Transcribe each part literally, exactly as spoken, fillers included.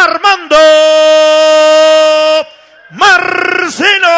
Armando Marcelo.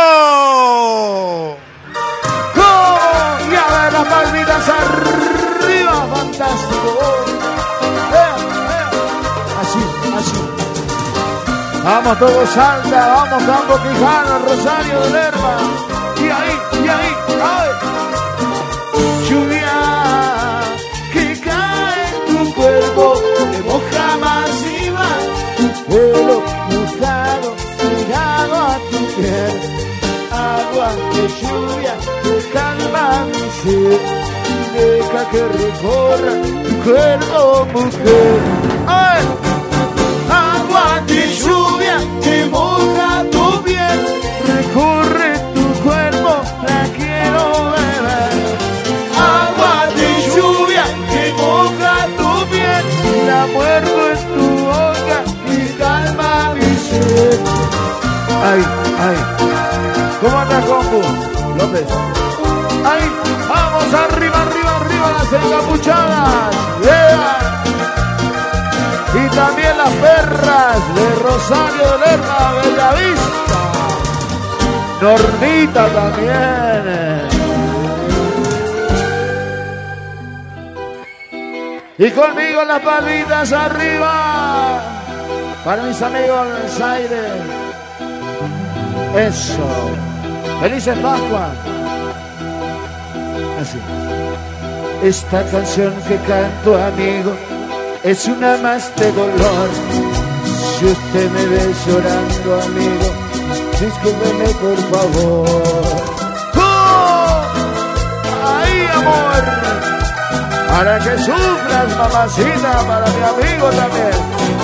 ¡Oh! Y a ver las palmitas arriba, fantástico. Eh, eh. Así, así. Vamos todos, Salta, vamos Campo Quijano, Rosario de Lerma. Y ahí, y ahí, ¡ay! Lluvia que cae en tu cuerpo, te moja más y más. Tu pelo mojado, pegado a tu piel. Agua de lluvia que calma mi sed. Deja que recorra tu cuerpo, mujer. ¡Ay! Agua de lluvia que moja tu piel. Recorre tu cuerpo, la quiero beber. Agua de lluvia que moja tu piel. La muerdo en tu boca y calma mi sed. Ay, ay. ¿Cómo andas, compu? López. Ay, vamos arriba, arriba, arriba las encapuchadas. Yeah. Y también las perras de Rosario de Lerma, Bellavista. Normita también. Y conmigo las palmitas arriba. Para mis amigos en el aire. Eso. Felices Pascua. Así. Esta canción que canto, amigo, es una más de dolor. Si usted me ve llorando, amigo, discúlpeme por favor. ¡Oh! ¡Ay, amor! Para que sufras, mamacita, para mi amigo también.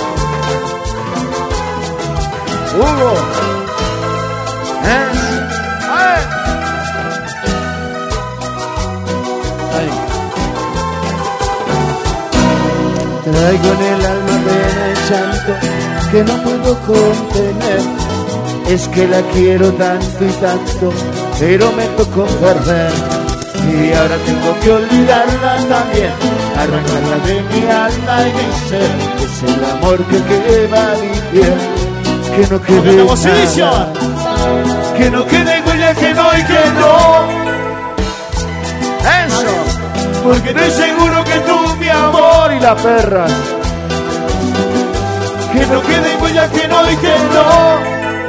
Hugo. ¿Eh? ¡Ay! ¡Ay! Traigo en el alma pena y llanto que no puedo contener. Es que la quiero tanto y tanto, pero me tocó perder. Y ahora tengo que olvidarla también, arrancarla de mi alma y mi ser. Es el amor que quema mi piel, que no quede nada, que no quede huella, que no y que no. Eso, porque estoy seguro que tú, mi amor, y las perras, que no quede huella, que no y que no.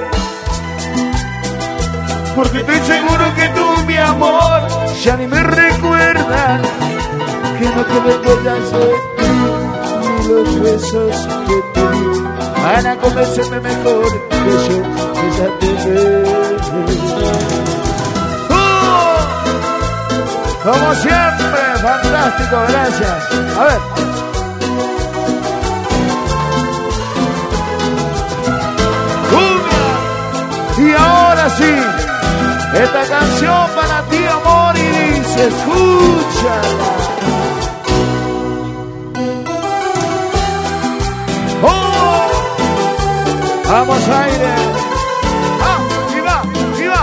Porque estoy seguro que tú, mi amor, ya ni me recuerdan. Que no quede huellas de ti, ni los besos que te di van a convencerme mejor que yo, que ya te veo. ¡Oh! Como siempre, fantástico, gracias. A ver. ¡Cumbia! Y ahora sí, esta canción para ti, amor, y dice, escúchala. ¡Oh! Vamos, aire. ¡Ah! ¡Y va! ¡Y va!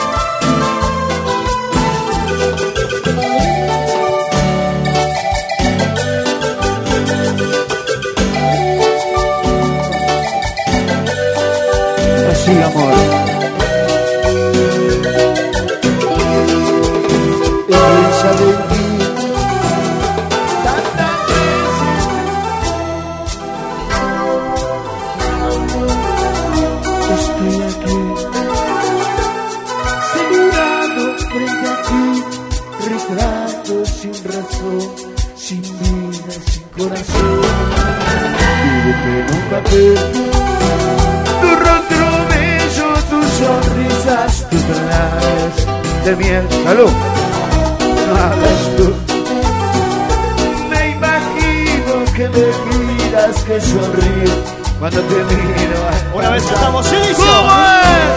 Así, amor. Piensa de ti tantas veces. Estoy aquí, sentado frente a ti, retrato sin razón, sin vida, sin corazón. Vive en un papel, tu rostro bello, tus sonrisas, tus labios de miel. ¡Salud! No hablas tú. Me imagino que me miras, que sonrío cuando te miro. Una vez estamos en inicio. ¿Cómo es?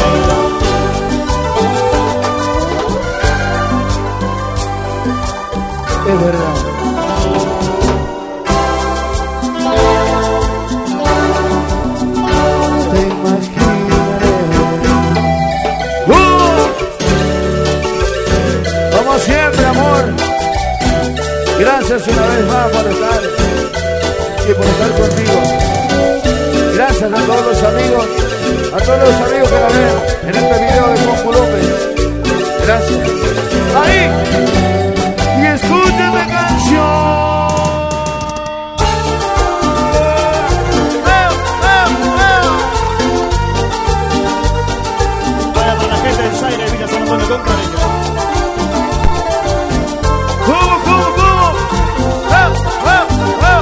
Es verdad. Te imaginaré. ¡Uh! Como siempre, amor. Gracias una vez más por estar y por estar contigo. Gracias. Gracias a todos los amigos, a todos los amigos que la ven en este video de Juanjo López. Gracias. Ahí. Y escuchen la canción. Vaya para la gente del Zaire, Villa San Antonio con cariño. ¿Cómo, cómo, cómo? ¡Eh, eh, eh!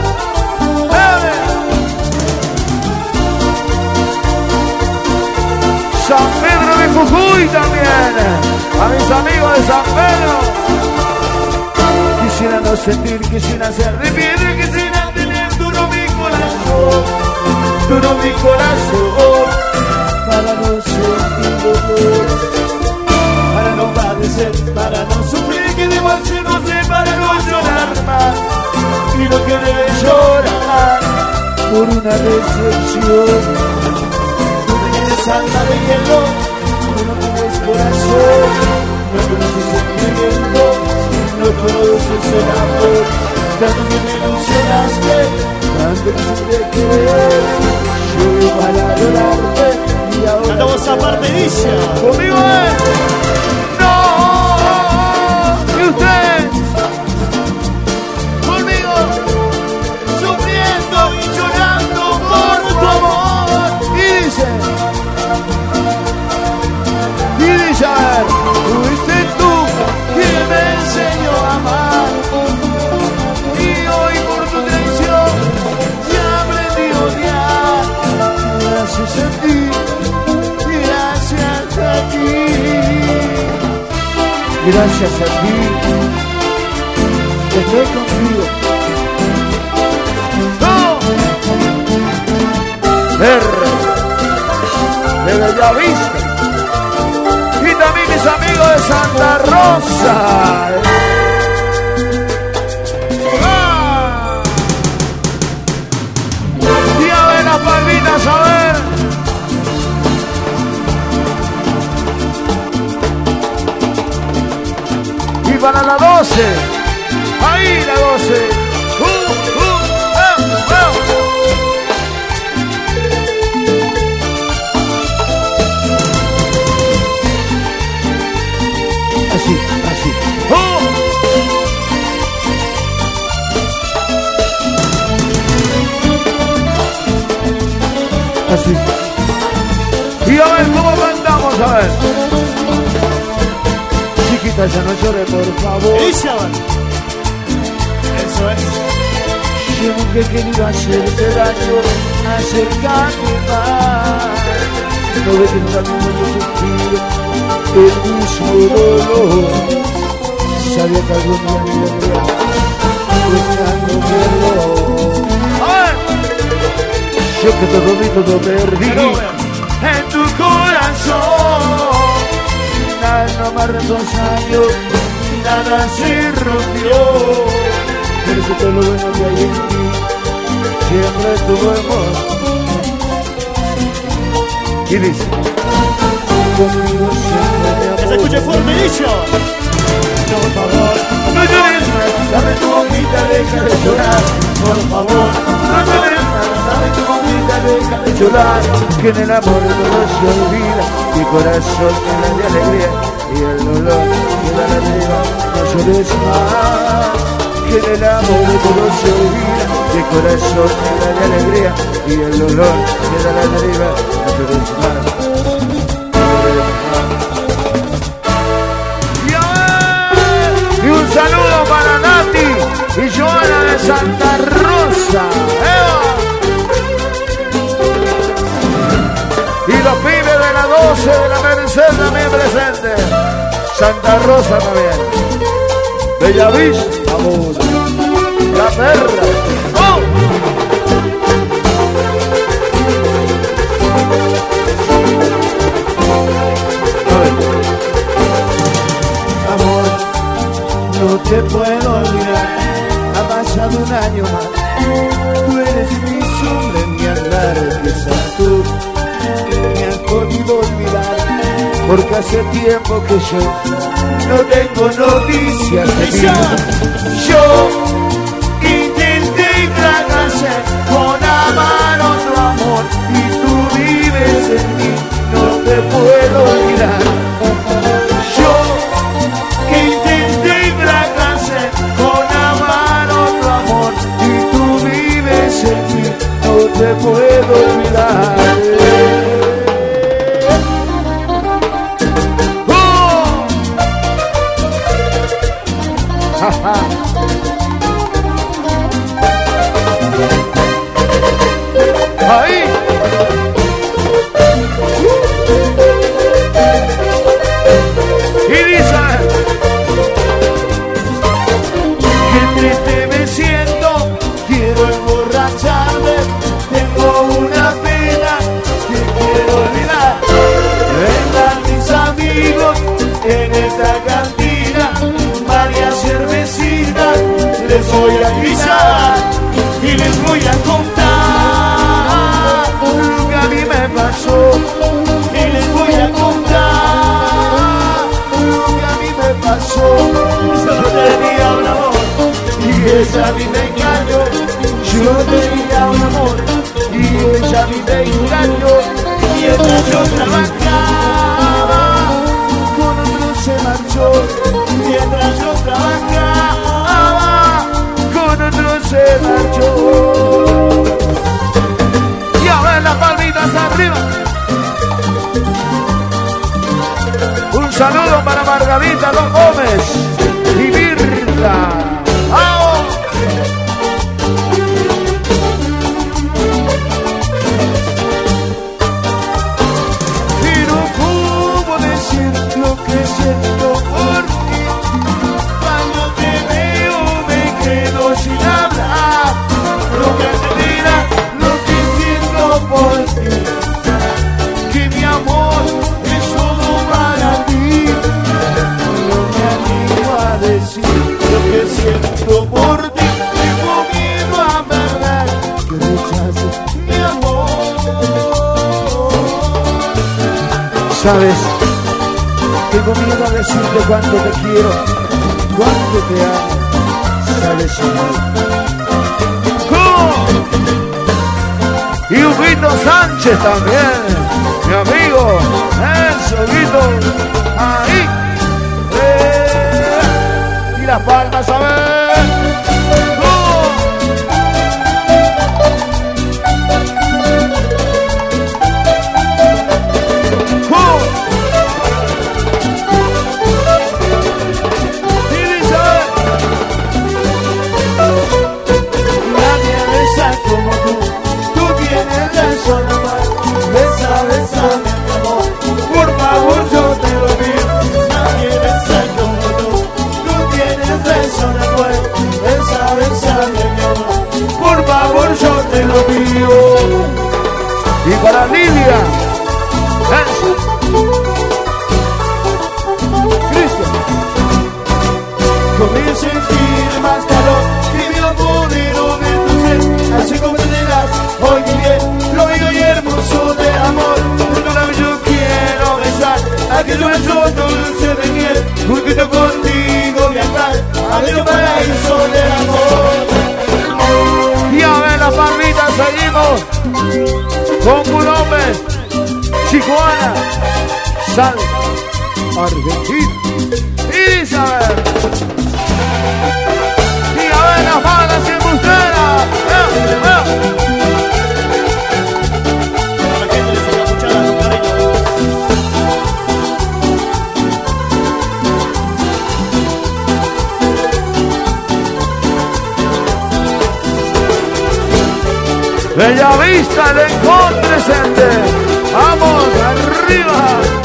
San Pedro de Jujuy también, a mis amigos de San Pedro. Quisiera no sentir, quisiera ser de piedra, quisiera tener duro mi corazón, duro mi corazón, para no sentir dolor, para no padecer, para no sufrir, que debo hacer, no sé, para no llorar más, y no querer llorar por una decepción. Alma de hielo, tú no tienes corazón, no conoces sentimiento, no conoces el amor, tanto que me ilusionaste, tanto que te querer, yo para adorarte y ahora... Cantamos a Parmedicia. ¡Conmigo es! ¡No! ¿Y usted? ¡Conmigo! Sufriendo y llorando por tu amor. Y dice... Fuiste tú quien me enseñó a amar, y hoy por tu traición ya aprendí a odiar. Gracias a ti, gracias a ti, gracias a ti, estoy contigo. ¡No! R de Bellavista. Y también mis amigos de Santa Rosa. ¡Ah! Y a ver las palmitas, a ver. Y para la doce. Ahí la doce. Uh, uh, uh, uh. Así, así. ¡Oh! Así. Y a ver cómo cantamos, a ver. Chiquita, ya no llore, por favor. Eso es. Yo nunca he querido hacerte daño, acercarme más. No ve que nunca mismo yo sufrí el mismo dolor. Sabía que algún día me vendría buscando perdón. Yo que todo vi, todo perdí en tu corazón. Nada no amarra dos años, nada se rompió. Pero que todo lo bueno que hay en ti siempre tuvo amor. Y dice: conmigo siempre me amor. Que se escuche fuerte, Inicio. Por favor, no llores más, dame tu boquita, deja de llorar. Por favor, no llores más, dame tu boquita, deja de llorar. Que en el amor todo se olvida, mi corazón llena de alegría y el dolor queda la deriva. No llores más, que en el amor todo se olvida, mi corazón llena de alegría y el dolor queda la deriva. No llores más. Y un saludo para Nati y Joana de Santa Rosa. ¡Eva! Y los pibes de la doce de la Merced también presentes. Santa Rosa también. Bellavista, amor. La perra. ¡Oh! No te puedo olvidar, ha pasado un año más. Tú eres mi sombra en mi andar, quizás tú me has podido olvidar, porque hace tiempo que yo no tengo noticias de ti. Yo intenté y fracasé con amar otro amor y puedo olvidar. ¡Oh! ¡Ja, ja! Ahí. Y dice, qué triste me siento, quiero emborracharme, tengo una pena que quiero olvidar. Vengan mis amigos en esta cantina, varias cervecitas les voy a guisar y les voy a contar lo que a mí me pasó, y les voy a contar lo que a mí me pasó. Yo tenía un amor y ella a mí me engañó. Yo tenía un amor y ella a mí me engañó. Mientras yo trabajaba, con otro se marchó. Mientras yo trabajaba, con otro se marchó. Y a ver las palmitas arriba. Un saludo para Margarita Don Gómez y Mirta. ¡Vamos! Y no puedo decir lo que siento por ti. Cuando te veo me quedo sin hablar. Lo que te dirá, lo que siento por ti. Que mi amor es todo para ti. No me animo a decir lo que siento por ti. Tengo miedo a perder, que rechaces mi amor. Sabes, tengo miedo a decirte cuánto te quiero, cuánto te amo. Sabes, ¿cómo? Y Huguito Sánchez también, mi amigo. Eso, Huguito. Ahí. Eh. Y las palmas, a ver. ¡Oh! ¡Oh! Y dice, nadie besa como tú. Tú tienes razón, amor. Besa, besa, mi amor. Por favor, yo te lo pido. Nadie besa como tú. Tú tienes razón, amor. Besa, besa, mi amor. Por favor, yo te lo pido. Y para Lidia, eso. Cristian. Comienzo a sentir más calor y me apodero de tu ser. Así como te dirás, hoy mi bien, lo digo y hermoso de amor. Una vez yo quiero besar aquel beso dulce de miel, juntito contigo viajar a bello paraíso del amor. Y a ver las palmitas, seguimos con Colombia, Tijuana, Sal, Argentina. Y dice, a ver. Y a ver las balas en Bustera. ¡Eh, eh! La gente les sigue escuchando su cariño. Bella Vista, el encuentro presente. Vamos, arriba.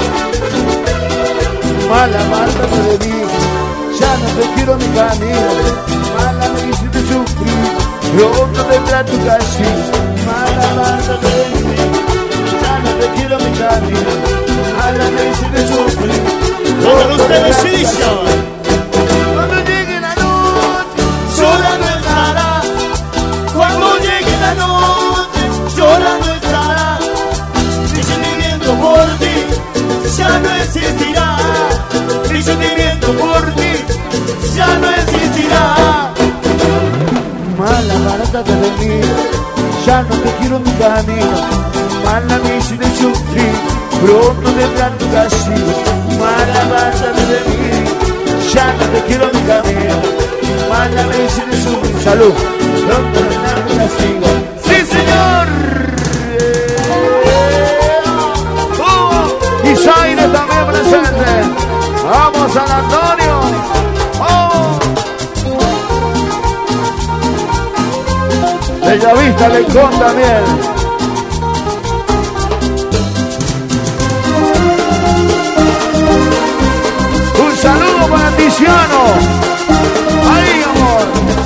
Mala, mala de mí. Ya no te quiero mi camino. Mala me hiciste sufrir. Pronto tendrá tu castigo. Mala, mala de mí. Ya no te quiero mi camino. Mala me hiciste sufrir. Con ustedes, Silicia. Cuando llegue la noche, Sola no estará. Cuando llegue la noche, sola no estará. Mi sentimiento por ti ya no existirá. Mi sentimiento por ti ya no existirá. mala, barata de mí. Ya no te quiero en mi camino. Mala me hiciste sufrir. Pronto tendrá tu castigo. Mala, barata de mí. Ya no te quiero en mi camino. Mala me hiciste sufrir. Salud. Pronto tendrá tu castigo. ¡Sí, señor! Alecón también. Un saludo para Tiziano. Ahí, amor.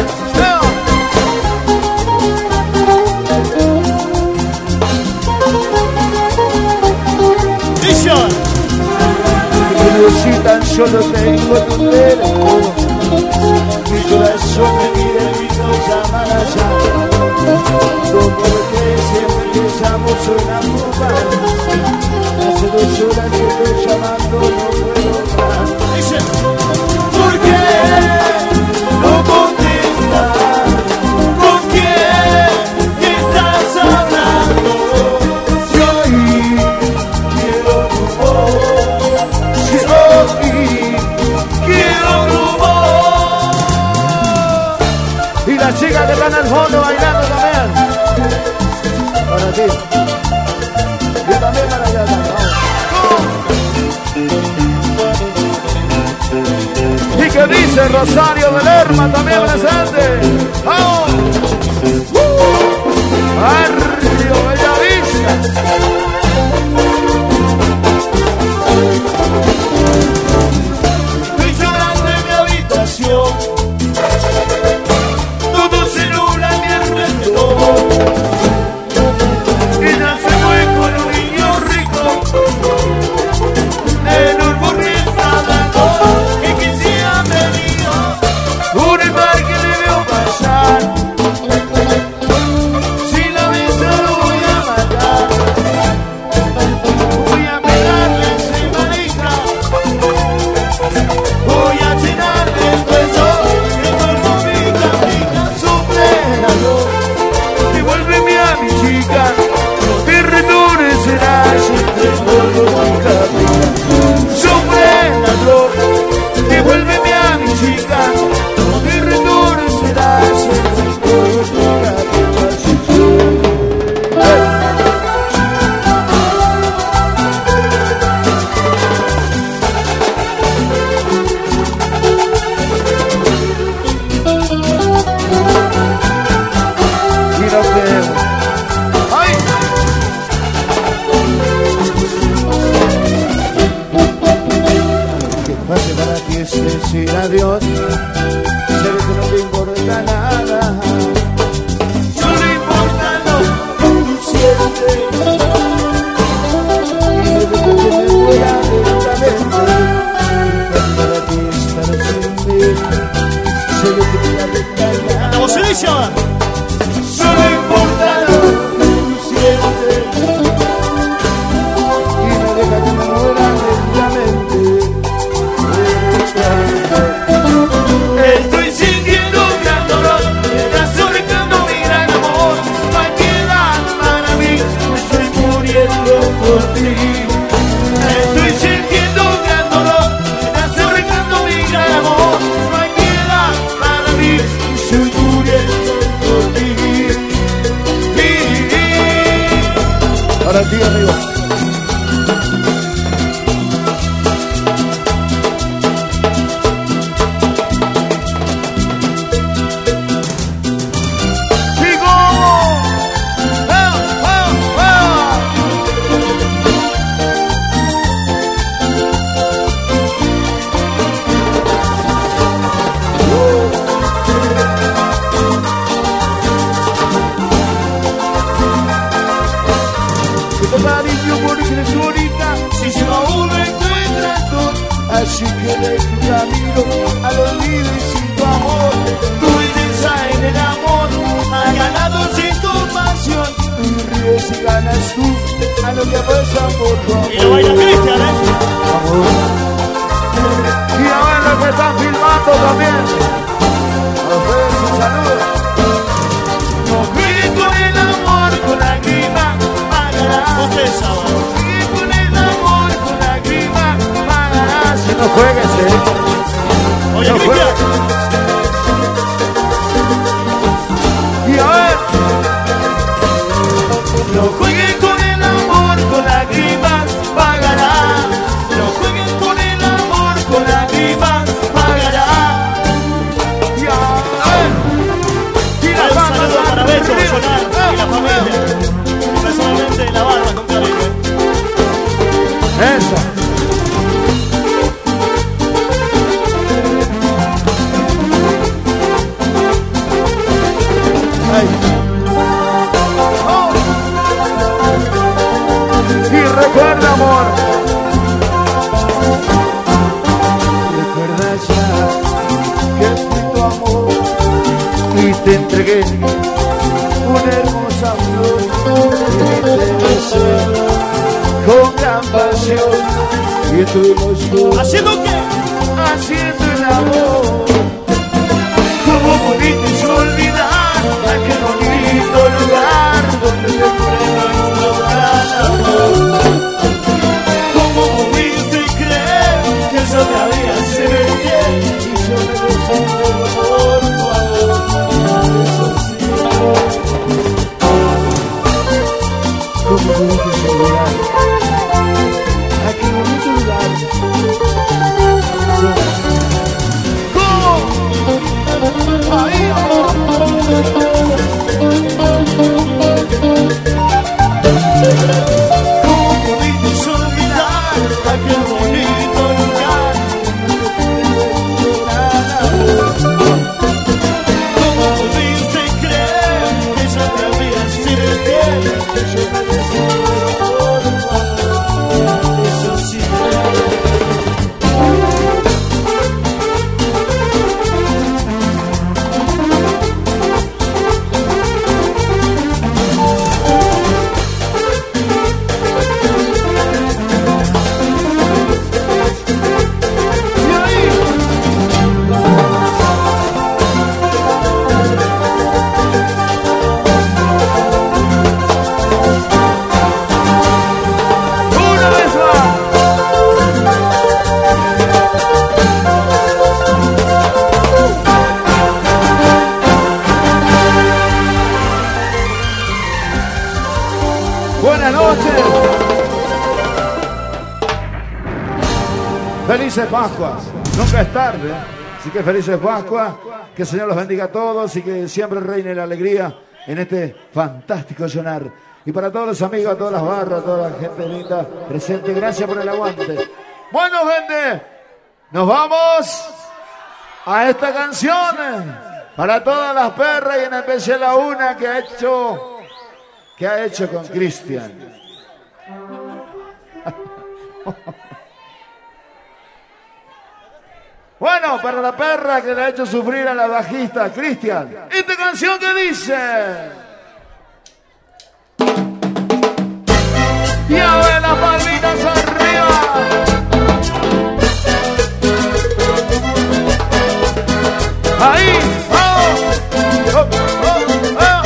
Si tan solo tengo tu teléfono, mi corazón me pide y no llama allá. No porque siempre que llamo suena muy mal. Hace dos horas que estoy llamando, no puedo más. ¿Por qué no contestas? ¿Con quién estás hablando? Yo quiero tu voz. Quiero tu voz. Y las chicas que están al fondo bailando también. Para ti. Yo también para allá. Y que dice Rosario de Lerma también presente. ¡Vamos! Barrio Bellavista. Estoy llorando en mi habitación, todo se nubla mi alrededor. Ella se fue con un niño rico, en un burguesa blanco, y que se ha venido un mar que le veo pasar. Si la beso lo voy a matar, voy a pegarle ese manija. Voy a llenarle el cuello, el cuerpo pica, pica, supéralo. Devuélveme a mi chica, mi retorno será siempre el cuerpo pica, pica. Supéralo, devuélveme a mi chica, mi retorno será siempre el cuerpo pica, pica. Decir adiós, sé que no te importa nada, no le importa lo que tú sientes, y desde que me muera lentamente, para ti estar sin mí, sé que te voy a dejar nada, no le importa lo que tú sientes, y me deja que me muera lentamente. Estoy sintiendo un gran dolor, me estás surcando mi gran amor. No hay piedad para mí, me estoy muriendo por ti. Estoy sintiendo un gran dolor, me estás surcando mi gran amor. No hay piedad para mí, me estoy muriendo por ti. Para ti, amigo. Así que de tu camino al olvido y sin tu amor, tu belleza en el amor ha ganado sin compasión. Tú ríes y ganas tú a lo que pasa por tu amor. Y lo baila Cristian, ¿eh? Amor. Y ahora los que están filmando también. A ustedes un saludo. No juegues con el amor, con lágrimas pagarás. Ustedes saben. No juegues con el amor, con lágrimas pagarás. No juegues, eh. Oye, no Cristian. Y a ver. No jueguen con el amor, con lágrimas pagará. No jueguen con el amor, con lágrimas pagará. Y a ver. Y la Un saludo para Beto, Sonar y con gran pasión. Y estuvimos juntos. ¿Haciendo qué? Haciendo el amor. Como bonito es olvidar aquel bonito lugar donde te enfrentó nuestro gran amor. Como pudiste creer que yo te había sido bien y yo me desentendí por tu amor. Eso sí. Como pudiste olvidar aquel bonito lugar. Ahí, amor. ¿Cómo pudiste olvidar aquel bonito lugar? ¿Cómo pudiste creer que yo te había sido fiel? Que yo te había sido por tu amor. Eso sí. Buenas noches. Felices Pascuas. Nunca es tarde. Así que felices Pascuas. Que el Señor los bendiga a todos y que siempre reine la alegría en este fantástico sonar. Y para todos los amigos, todas las barras, toda la gente linda presente, gracias por el aguante. Bueno, gente, nos vamos a esta canción para todas las perras y en especial a una que ha hecho... ¿Qué ha hecho con Cristian? Bueno, para la perra que le ha hecho sufrir a la bajista Cristian. Esta canción que dice... ¡Llave las palmitas arriba! ¡Ahí! ¡Vamos! ¡Oh, oh, oh, oh, oh!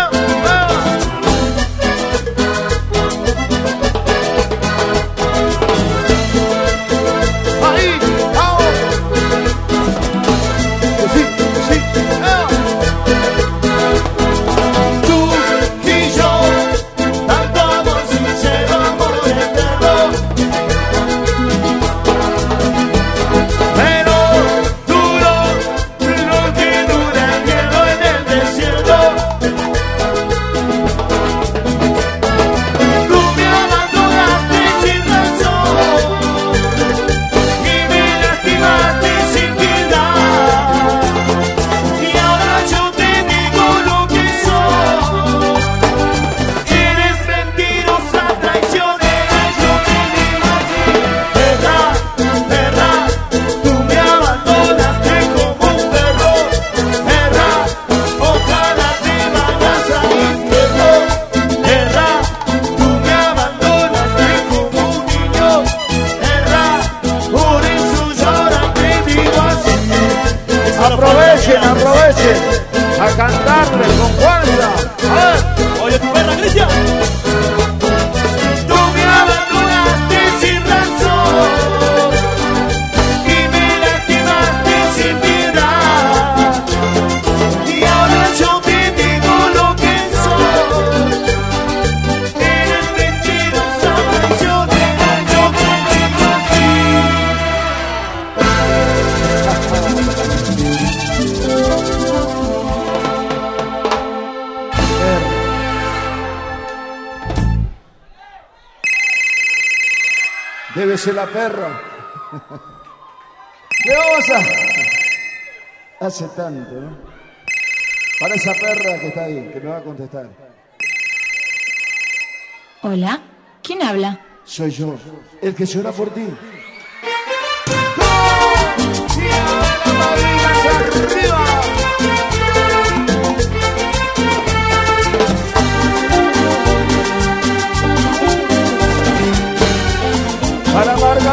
Aprovechen, aprovechen a cantarle con fuerza. A ver. Oye, tu perra, Cristian. Tú me abandonaste sin razón y me lastimaste sin piedad. Y ahora yo te digo lo que soy. Eres mentirosa, traicionera, yo te digo así. Debe ser la perra. ¿Qué vamos a...? Hace tanto, ¿no? Para esa perra que está ahí, que me va a contestar. Hola, ¿quién habla? Soy yo, el que llora por ti.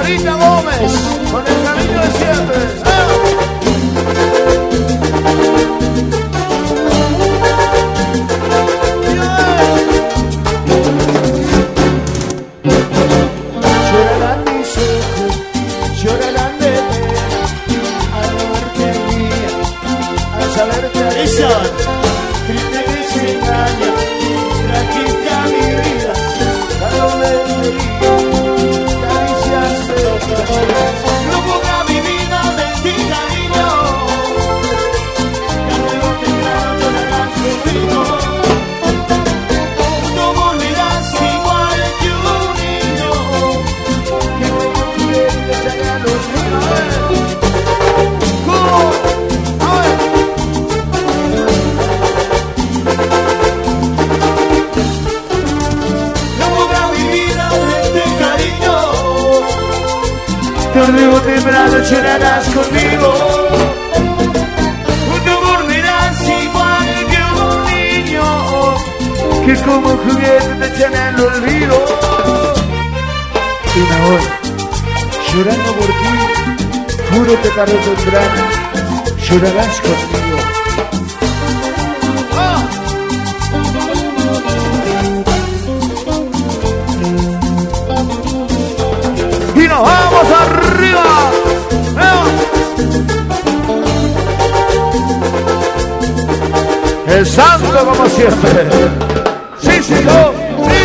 Margarita Gómez, con el cariño de siempre. Llorarán mis ojos, llorarán de pena al no verte mía, al saberte a ella, triste que se engaña, trajiste a mi vida, dándome feliz, caricias de otra. No ponga mi vida de ti, cariño, tarde o temprano llorarás conmigo. No volverás igual que un niño, que me confíe que se haga los niños. ¿Cómo? A ver. No ponga mi vida de este cariño, tarde o temprano llorarás conmigo. No volverás igual que un niño, que como juguete te echan al olvido. Y ahora, llorando por ti, juro que tarde o temprano llorarás conmigo. ¡Ah! Y nos vamos arriba. ¡Ah! El santo como siempre. Sí, sí, yo, sí.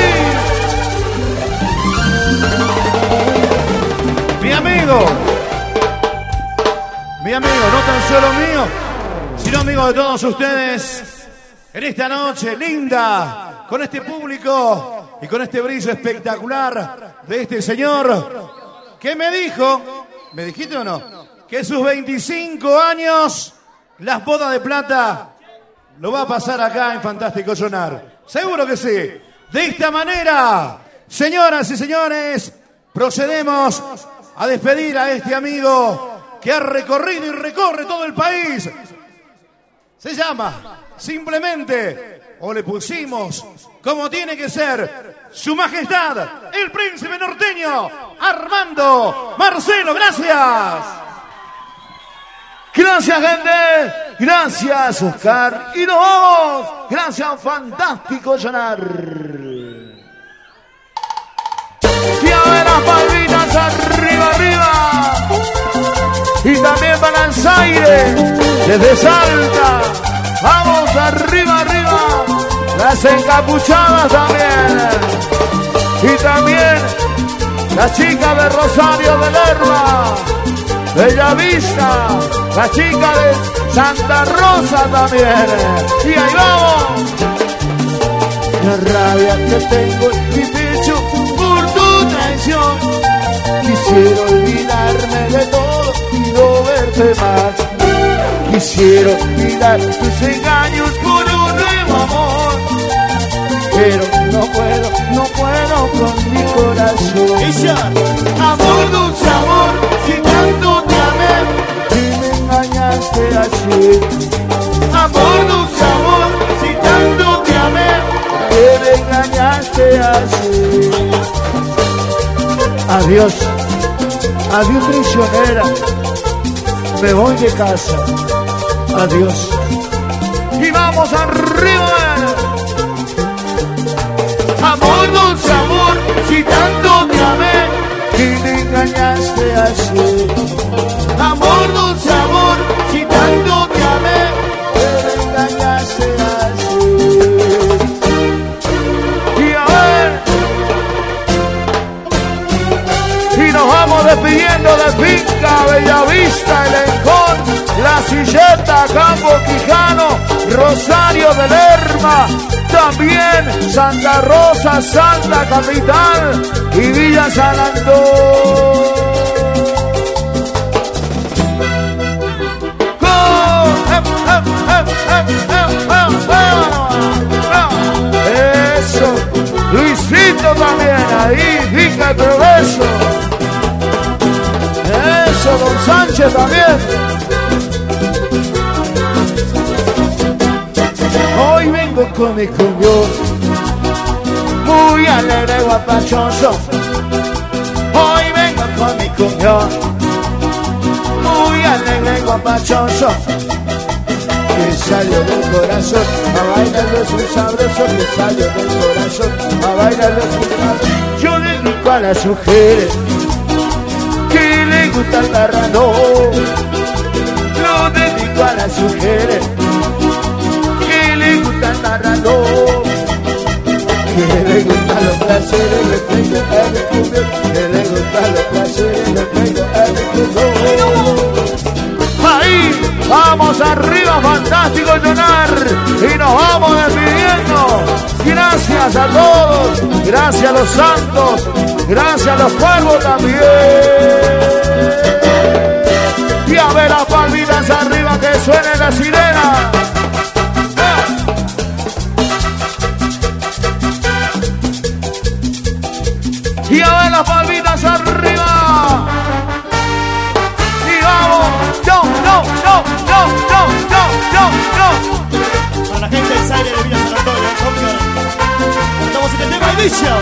Mi amigo, mi amigo, no tan solo mío, sino amigo de todos ustedes, en esta noche linda, con este público y con este brillo espectacular de este señor, que me dijo, ¿me dijiste o no? Que sus veinticinco años, las bodas de plata, lo va a pasar acá en Fantástico Sonar. Seguro que sí. De esta manera, señoras y señores, procedemos a despedir a este amigo que ha recorrido y recorre todo el país. Se llama simplemente, o le pusimos como tiene que ser, Su Majestad, el Príncipe Norteño, Armando Marcelo. Gracias. Gracias, gente. Gracias, Oscar. Y nos vamos. Gracias, Fantástico Sonar. Y a ver las palmitas arriba, arriba. Y también Balanzaire, desde Salta. Vamos, arriba, arriba. Las encapuchadas también. Y también la chica de Rosario de Lerma, Bellavista, la chica de Santa Rosa también. Y ahí vamos. La rabia que tengo en mi pecho por tu traición. Quisiera olvidarme de todo y no verte más. Quisiera olvidar tus engaños por un nuevo amor. Pero no puedo, no puedo con mi corazón. Amor, dulce amor, si tanto te amé y me engañaste así. Amor, dulce amor, si tanto te amé y me engañaste así. Adiós, adiós traicionera, me voy de casa. Adiós. Y vamos arriba. Amor, dulce amor, si tanto te amé y me engañaste así. Amor, dulce amor, si tanto te amé y me engañaste así. Y a ver, y nos vamos despidiendo de Finca Bellavista, El Encón, La Silleta, Campo Quijano, Rosario de Lerma, también Santa Rosa, Santa Capital y Villa San Antón. Eso, Luisito también, ahí, Finca El Progreso. Eso, Don Sánchez también. Hoy vengo con mi cumbión, muy alegre, guapachoso. Hoy vengo con mi cumbia, muy alegre y guapachoso, que salió del corazón, a bailarlo es un sabroso, que salió del corazón, a bailarlo es un sabroso. Yo dedico a las mujeres que le gusta el marrano, lo dedico a las mujeres que le gusta el marrano, que le gustan los placeres, le tengo a mi cumbia, que le gustan los placeres, le tengo a mi cumbia. Ahí, vamos arriba, fantástico Jonar, y nos vamos despidiendo. Gracias a todos, gracias a los santos, gracias a los cuervos también. Y a ver las palmitas arriba, que suene la sirena. Y a ver las palmitas arriba. Y vamos, yo, yo, yo, yo, yo, yo, yo, yo. Para la gente del Zaire de Villa San Antonio, estamos en el tema Edition.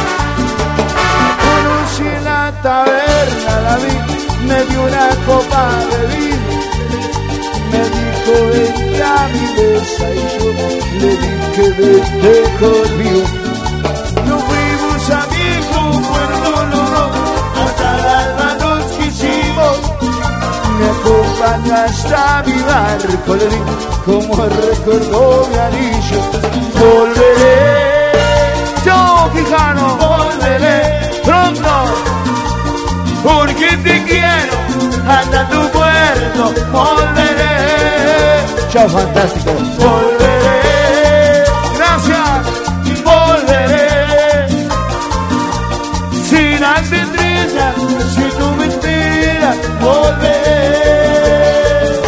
Conocí en la taberna, la vi, me dio una copa de vino, me dijo vente a mi mesa y yo le dije vente conmigo. Nos fuimos a mi Puerto Loro, hasta el alma nos quisimos. Me acompañó hasta mi barco, le di como recordó mi anillo. Volveré, yo Quijano, volveré pronto, porque te quiero hasta tu puerto. Volveré, chao fantástico, volveré, gracias, volveré. Sin antetrilla, si tú me esperas, volveré.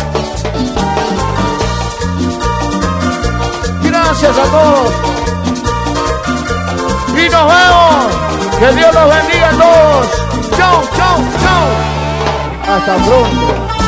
Gracias a todos. Y nos vemos. Que Dios los bendiga a todos. Chau, chau, chau. Hasta pronto.